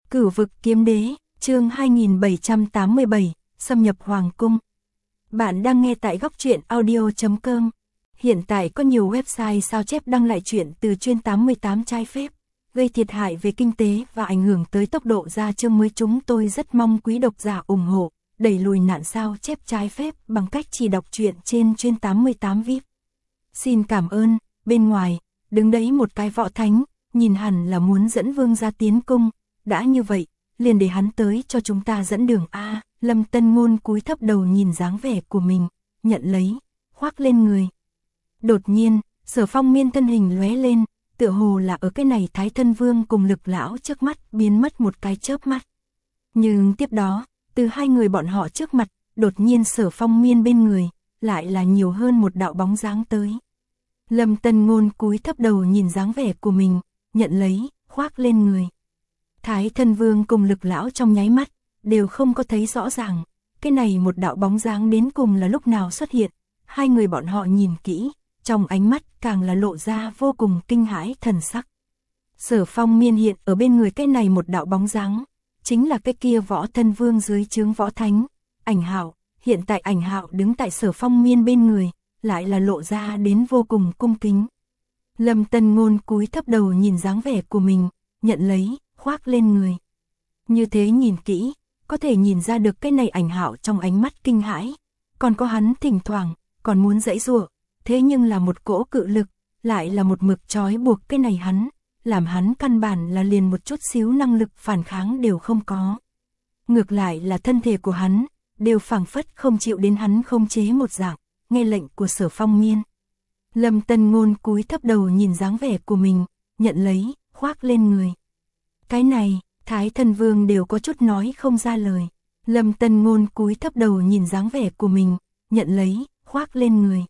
Cửu vực kiếm đế, chương 2787, xâm nhập hoàng cung. Bạn đang nghe tại góc truyện audio.com. Hiện tại có nhiều website sao chép đăng lại truyện từ chuyên 88 trái phép, gây thiệt hại về kinh tế và ảnh hưởng tới tốc độ ra chương mới. Chúng tôi rất mong quý độc giả ủng hộ, đẩy lùi nạn sao chép trái phép bằng cách chỉ đọc truyện trên chuyên 88 VIP. Xin cảm ơn. Bên ngoài, đứng đấy một cái võ thánh, nhìn hẳn là muốn dẫn vương gia tiến cung. Đã như vậy, liền để hắn tới cho chúng ta dẫn đường a. Lâm Tân Ngôn cúi thấp đầu nhìn dáng vẻ của mình, nhận lấy, khoác lên người. Đột nhiên, Sở Phong Miên thân hình lóe lên, tựa hồ là ở cái này Thái Thân Vương cùng Lực lão trước mắt biến mất một cái chớp mắt. Nhưng tiếp đó, từ hai người bọn họ trước mặt, đột nhiên Sở Phong Miên bên người, lại là nhiều hơn một đạo bóng dáng tới. Lâm Tân Ngôn cúi thấp đầu nhìn dáng vẻ của mình, nhận lấy, khoác lên người. Thái Thân Vương cùng Lực lão trong nháy mắt, đều không có thấy rõ ràng, cái này một đạo bóng dáng đến cùng là lúc nào xuất hiện. Hai người bọn họ nhìn kỹ, trong ánh mắt càng là lộ ra vô cùng kinh hãi thần sắc. Sở Phong Miên hiện ở bên người cái này một đạo bóng dáng, chính là cái kia Võ Thân Vương dưới trướng Võ Thánh, Ảnh Hạo. Hiện tại Ảnh Hạo đứng tại Sở Phong Miên bên người, lại là lộ ra đến vô cùng cung kính. Lâm Tân Ngôn cúi thấp đầu nhìn dáng vẻ của mình, nhận lấy, khoác lên người. Như thế nhìn kỹ, có thể nhìn ra được cái này Ảnh Hạo trong ánh mắt kinh hãi, còn có hắn thỉnh thoảng còn muốn giãy giụa, thế nhưng là một cỗ cự lực, lại là một mực trói buộc cái này hắn, làm hắn căn bản là liền một chút xíu năng lực phản kháng đều không có. Ngược lại là thân thể của hắn, đều phảng phất không chịu đến hắn khống chế một dạng, nghe lệnh của Sở Phong Miên. Lâm Tân Ngôn cúi thấp đầu nhìn dáng vẻ của mình, nhận lấy, khoác lên người. Cái này, Thái Thân Vương đều có chút nói không ra lời. Lâm Tân Ngôn cúi thấp đầu nhìn dáng vẻ của mình, nhận lấy, khoác lên người.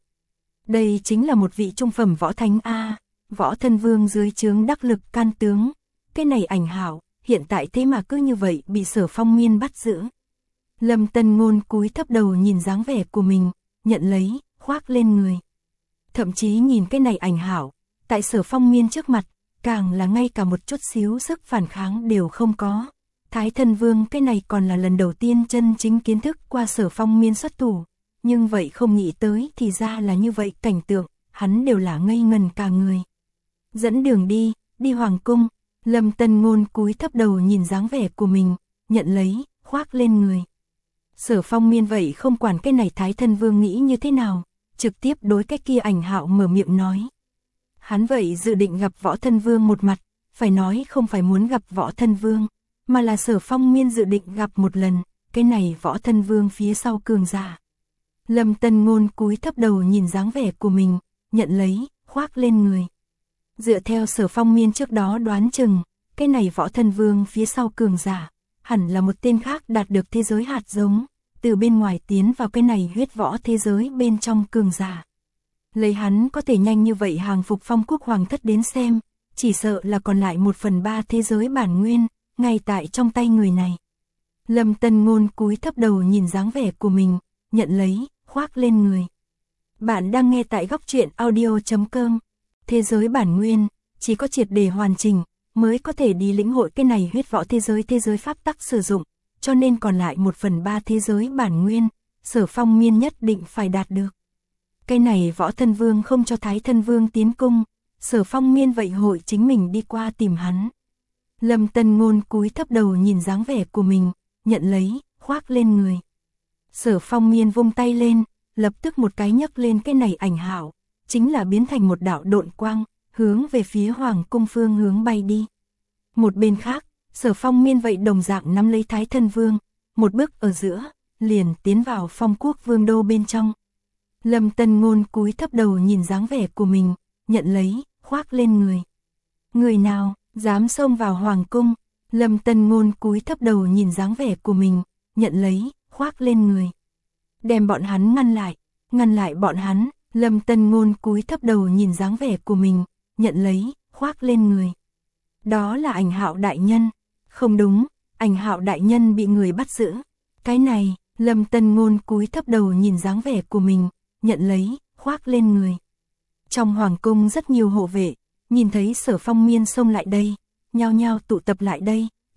Đây chính là một vị trung phẩm võ thánh a, Võ Thân Vương dưới trướng đắc lực can tướng. Cái này Ảnh Hạo, hiện tại thế mà cứ như vậy bị Sở Phong Miên bắt giữ. Lâm Tân Ngôn cúi thấp đầu nhìn dáng vẻ của mình, nhận lấy, khoác lên người. Thậm chí nhìn cái này Ảnh Hạo, tại Sở Phong Miên trước mặt, càng là ngay cả một chút xíu sức phản kháng đều không có. Thái Thân Vương cái này còn là lần đầu tiên chân chính kiến thức qua Sở Phong Miên xuất thủ, nhưng vậy không nghĩ tới thì ra là như vậy cảnh tượng, hắn đều là ngây ngần cả người. Dẫn đường đi, đi hoàng cung. Lâm Tân Ngôn cúi thấp đầu nhìn dáng vẻ của mình, nhận lấy, khoác lên người. Sở Phong Miên vậy không quản cái này Thái Thân Vương nghĩ như thế nào, trực tiếp đối cái kia Ảnh Hạo mở miệng nói. Hắn vậy dự định gặp Võ Thân Vương một mặt, phải nói không phải muốn gặp Võ Thân Vương, mà là Sở Phong Miên dự định gặp một lần, cái này Võ Thân Vương phía sau cường giả. Lâm Tân Ngôn cúi thấp đầu nhìn dáng vẻ của mình, nhận lấy, khoác lên người. Dựa theo Sở Phong Miên trước đó đoán chừng, cái này Võ Thân Vương phía sau cường giả, hẳn là một tên khác đạt được thế giới hạt giống, từ bên ngoài tiến vào cái này huyết võ thế giới bên trong cường giả. Lấy hắn có thể nhanh như vậy hàng phục Phong Quốc Hoàng thất đến xem, chỉ sợ là còn lại 1/3 thế giới bản nguyên, ngay tại trong tay người này. Lâm Tân Ngôn cúi thấp đầu nhìn dáng vẻ của mình, nhận lấy, khoác lên người. Bạn đang nghe tại góc truyện audio.com. Thế giới bản nguyên, chỉ có triệt để hoàn chỉnh, mới có thể đi lĩnh hội cái này huyết võ thế giới pháp tắc sử dụng, cho nên còn lại 1/3 thế giới bản nguyên, Sở Phong Miên nhất định phải đạt được. Cái này Võ Thân Vương không cho Thái Thân Vương tiến cung, Sở Phong Miên vậy hội chính mình đi qua tìm hắn. Lâm Tân Ngôn cúi thấp đầu nhìn dáng vẻ của mình, nhận lấy, khoác lên người. Sở Phong Miên vung tay lên, lập tức một cái nhấc lên cái này Ảnh Hạo, chính là biến thành một đạo độn quang, hướng về phía hoàng cung phương hướng bay đi. Một bên khác, Sở Phong Miên vậy đồng dạng nắm lấy Thái Thân Vương, một bước ở giữa, liền tiến vào Phong Quốc Vương đô bên trong. Lâm Tân Ngôn cúi thấp đầu nhìn dáng vẻ của mình, nhận lấy, khoác lên người. Người nào dám xông vào hoàng cung? Lâm Tân Ngôn cúi thấp đầu nhìn dáng vẻ của mình, nhận lấy, khoác lên người. Đem bọn hắn ngăn lại bọn hắn. Lâm Tân Ngôn cúi thấp đầu nhìn dáng vẻ của mình, nhận lấy, khoác lên người. Đó là Ảnh Hạo đại nhân. Không đúng, Ảnh Hạo đại nhân bị người bắt giữ. Cái này, Lâm Tân Ngôn cúi thấp đầu nhìn dáng vẻ của mình, nhận lấy, khoác lên người. Trong hoàng cung rất nhiều hộ vệ, nhìn thấy Sở Phong Miên xông lại đây, nhao nhao tụ tập lại đây,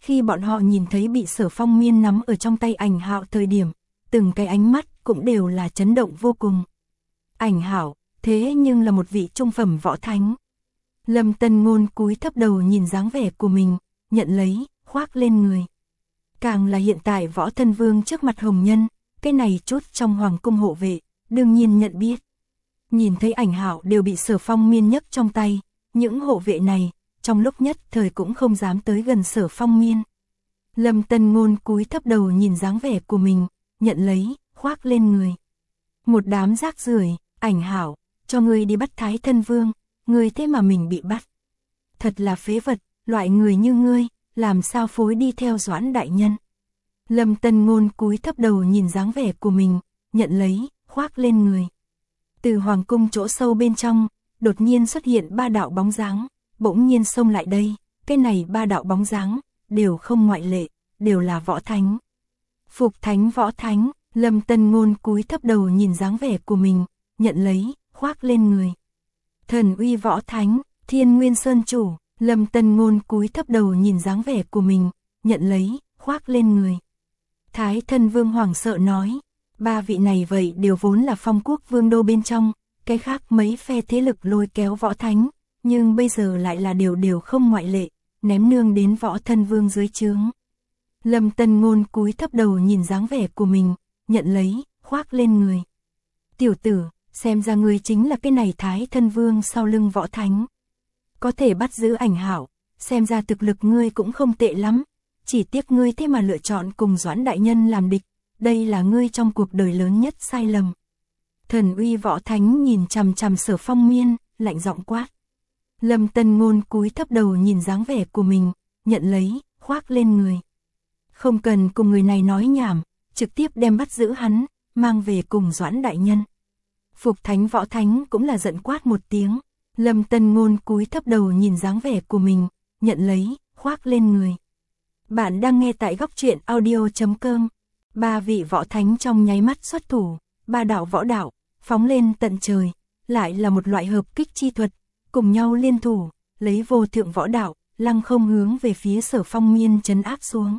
Khi bọn họ nhìn thấy bị Sở Phong Miên nắm ở trong tay Ảnh Hạo thời điểm, từng cái ánh mắt cũng đều là chấn động vô cùng. Ảnh Hạo, thế nhưng là một vị trung phẩm võ thánh. Lâm Tân Ngôn cúi thấp đầu nhìn dáng vẻ của mình, nhận lấy, khoác lên người. Càng là hiện tại Võ Thân Vương trước mặt hồng nhân, cái này chút trong hoàng cung hộ vệ, đương nhiên nhận biết. Nhìn thấy Ảnh Hạo đều bị Sở Phong Miên nhấc trong tay, những hộ vệ này, trong lúc nhất thời cũng không dám tới gần Sở Phong Miên. Lâm Tân Ngôn cúi thấp đầu nhìn dáng vẻ của mình, nhận lấy, khoác lên người. Một đám rác rưởi, Ảnh Hạo, cho ngươi đi bắt Thái Thân Vương, ngươi thế mà mình bị bắt. Thật là phế vật, loại người như ngươi, làm sao phối đi theo Doãn đại nhân. Lâm Tân Ngôn cúi thấp đầu nhìn dáng vẻ của mình, nhận lấy, khoác lên người. Từ hoàng cung chỗ sâu bên trong, đột nhiên xuất hiện 3 đạo bóng dáng, bỗng nhiên xông lại đây, cái này 3 đạo bóng dáng, đều không ngoại lệ, đều là võ thánh. Phục thánh võ thánh, Lâm Tân Ngôn cúi thấp đầu nhìn dáng vẻ của mình, nhận lấy, khoác lên người. Thần uy võ thánh, Thiên Nguyên Sơn chủ, Lâm Tân Ngôn cúi thấp đầu nhìn dáng vẻ của mình, nhận lấy, khoác lên người. Thái Thân Vương hoảng sợ nói, 3 vị này vậy đều vốn là Phong Quốc vương đô bên trong, cái khác mấy phe thế lực lôi kéo võ thánh, nhưng bây giờ lại là đều không ngoại lệ, ném nương đến Võ Thân Vương dưới trướng. Lâm Tân Ngôn cúi thấp đầu nhìn dáng vẻ của mình, nhận lấy, khoác lên người. Tiểu tử, xem ra ngươi chính là cái này Thái Thân Vương sau lưng võ thánh. Có thể bắt giữ Ảnh Hạo, xem ra thực lực ngươi cũng không tệ lắm, chỉ tiếc ngươi thế mà lựa chọn cùng Doãn đại nhân làm địch, đây là ngươi trong cuộc đời lớn nhất sai lầm. Thần uy võ thánh nhìn chằm chằm Sở Phong Miên, lạnh giọng quát. Lâm Tân Ngôn cúi thấp đầu nhìn dáng vẻ của mình, nhận lấy, khoác lên người. Không cần cùng người này nói nhảm, trực tiếp đem bắt giữ hắn, mang về cùng Doãn đại nhân. Phục thánh võ thánh cũng là giận quát một tiếng. Lâm Tân Ngôn cúi thấp đầu nhìn dáng vẻ của mình, nhận lấy, khoác lên người. Bạn đang nghe tại Góc Truyện Audio.com. 3 vị võ thánh trong nháy mắt xuất thủ, 3 đạo võ đạo, phóng lên tận trời, lại là một loại hợp kích chi thuật, cùng nhau liên thủ, lấy vô thượng võ đạo, lăng không hướng về phía Sở Phong Miên trấn áp xuống.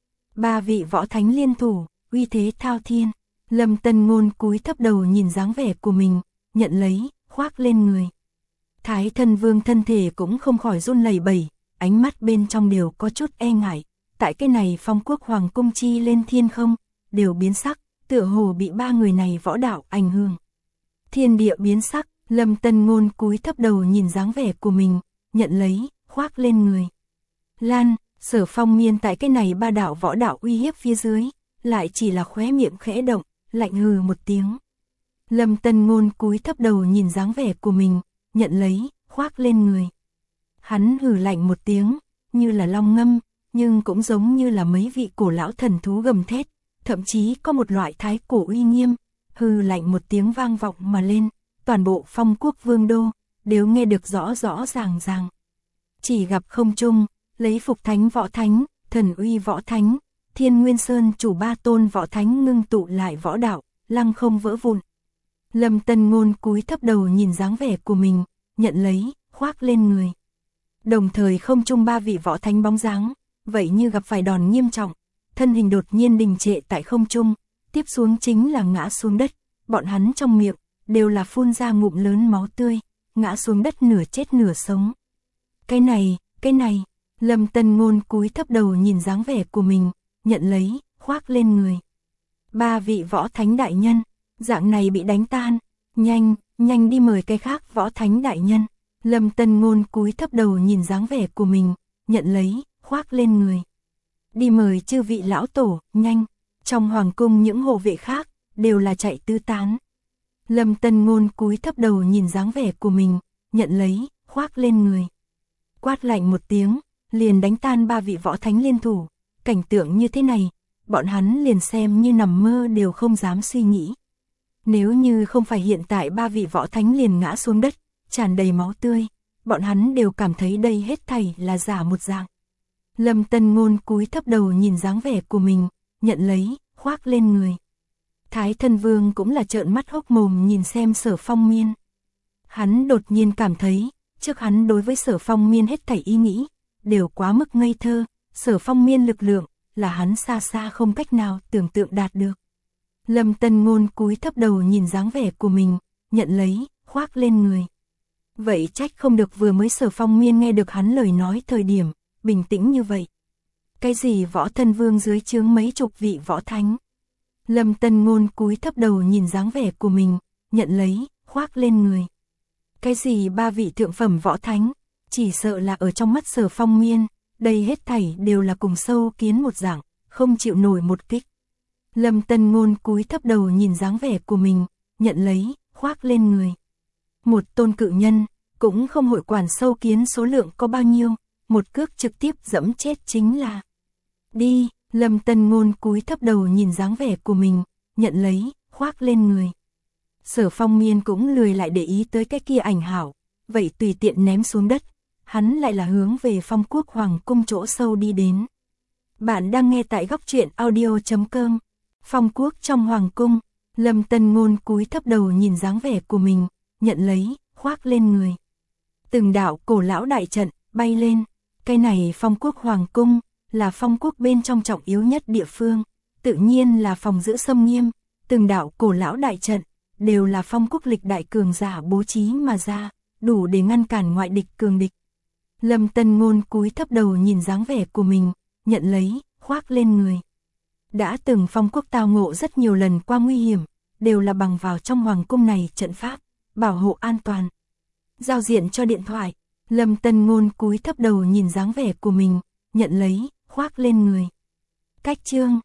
3 vị võ thánh liên thủ, uy thế thao thiên. Lâm Tân Ngôn cúi thấp đầu nhìn dáng vẻ của mình, nhận lấy, khoác lên người. Thái Thân Vương thân thể cũng không khỏi run lẩy bẩy, ánh mắt bên trong đều có chút e ngại, tại cái này Phong Quốc hoàng cung chi lên thiên không, đều biến sắc, tựa hồ bị 3 người này võ đạo ảnh hưởng. Thiên địa biến sắc, Lâm Tân Ngôn cúi thấp đầu nhìn dáng vẻ của mình, nhận lấy, khoác lên người. Lan, Sở Phong Miên tại cái này 3 đạo võ đạo uy hiếp phía dưới, lại chỉ là khóe miệng khẽ động, lạnh hừ một tiếng. Lâm Tân Ngôn cúi thấp đầu nhìn dáng vẻ của mình, nhận lấy, khoác lên người. Hắn hừ lạnh một tiếng, như là long ngâm, nhưng cũng giống như là mấy vị cổ lão thần thú gầm thét, thậm chí có một loại thái cổ uy nghiêm, hừ lạnh một tiếng vang vọng mà lên, toàn bộ Phong Quốc vương đô, đều nghe được rõ rõ ràng ràng. Chỉ gặp không trung, lấy Phục thánh võ thánh, Thần uy võ thánh, Thiên Nguyên Sơn chủ 3 tôn võ thánh ngưng tụ lại võ đạo, lăng không vỡ vụn. Lâm Tân Ngôn cúi thấp đầu nhìn dáng vẻ của mình, nhận lấy, khoác lên người. Đồng thời không trung 3 vị võ thánh bóng dáng, vậy như gặp phải đòn nghiêm trọng, thân hình đột nhiên đình trệ tại không trung, tiếp xuống chính là ngã xuống đất, bọn hắn trong miệng đều là phun ra ngụm lớn máu tươi, ngã xuống đất nửa chết nửa sống. Cái này, Lâm Tân Ngôn cúi thấp đầu nhìn dáng vẻ của mình, nhận lấy, khoác lên người. 3 vị võ thánh đại nhân, dạng này bị đánh tan, nhanh đi mời cái khác võ thánh đại nhân. Lâm Tân Ngôn cúi thấp đầu nhìn dáng vẻ của mình, nhận lấy, khoác lên người. Đi mời chư vị lão tổ, nhanh. Trong hoàng cung những hộ vệ khác, đều là chạy tứ tán. Lâm Tân Ngôn cúi thấp đầu nhìn dáng vẻ của mình, nhận lấy, khoác lên người. Quát lạnh một tiếng, liền đánh tan 3 vị võ thánh liên thủ. Cảnh tượng như thế này, bọn hắn liền xem như nằm mơ đều không dám suy nghĩ. Nếu như không phải hiện tại 3 vị võ thánh liền ngã xuống đất, tràn đầy máu tươi, bọn hắn đều cảm thấy đây hết thảy là giả một dạng. Lâm Tân Ngôn cúi thấp đầu nhìn dáng vẻ của mình, nhận lấy, khoác lên người. Thái Thân Vương cũng là trợn mắt hốc mồm nhìn xem Sở Phong Miên. Hắn đột nhiên cảm thấy, trước hắn đối với Sở Phong Miên hết thảy ý nghĩ, đều quá mức ngây thơ, Sở Phong Miên lực lượng, là hắn xa xa không cách nào tưởng tượng đạt được. Lâm Tân Ngôn cúi thấp đầu nhìn dáng vẻ của mình, nhận lấy, khoác lên người. Vậy trách không được vừa mới Sở Phong Miên nghe được hắn lời nói thời điểm, bình tĩnh như vậy. Cái gì võ thân vương dưới trướng mấy chục vị võ thánh? Lâm Tân Ngôn cúi thấp đầu nhìn dáng vẻ của mình, nhận lấy, khoác lên người. Cái gì 3 vị thượng phẩm võ thánh? Chỉ sợ là ở trong mắt Sở Phong Miên, đây hết thảy đều là cùng sâu kiến một dạng, không chịu nổi một kích. Lâm Tân Ngôn cúi thấp đầu nhìn dáng vẻ của mình, nhận lấy, khoác lên người. Một tôn cự nhân, cũng không hội quản sâu kiến số lượng có bao nhiêu, một cước trực tiếp dẫm chết chính là. Đi, Lâm Tân Ngôn cúi thấp đầu nhìn dáng vẻ của mình, nhận lấy, khoác lên người. Sở Phong Miên cũng lười lại để ý tới cái kia ảnh hảo, vậy tùy tiện ném xuống đất, hắn lại là hướng về Phong Quốc Hoàng cung chỗ sâu đi đến. Bạn đang nghe tại góc truyện audio.com. Phong Quốc trong Hoàng cung, Lâm Tân Ngôn cúi thấp đầu nhìn dáng vẻ của mình, nhận lấy, khoác lên người. Từng đạo cổ lão đại trận, bay lên, cái này Phong Quốc Hoàng cung, là Phong Quốc bên trong trọng yếu nhất địa phương, tự nhiên là phòng giữ xâm nghiêm, từng đạo cổ lão đại trận, đều là Phong Quốc lịch đại cường giả bố trí mà ra, đủ để ngăn cản ngoại địch cường địch. Lâm Tân Ngôn cúi thấp đầu nhìn dáng vẻ của mình, nhận lấy, khoác lên người. Đã từng Phong Quốc tao ngộ rất nhiều lần qua nguy hiểm, đều là bằng vào trong hoàng cung này trận pháp, bảo hộ an toàn. Giao diện cho điện thoại, Lâm Tân Ngôn cúi thấp đầu nhìn dáng vẻ của mình, nhận lấy, khoác lên người. Cách chương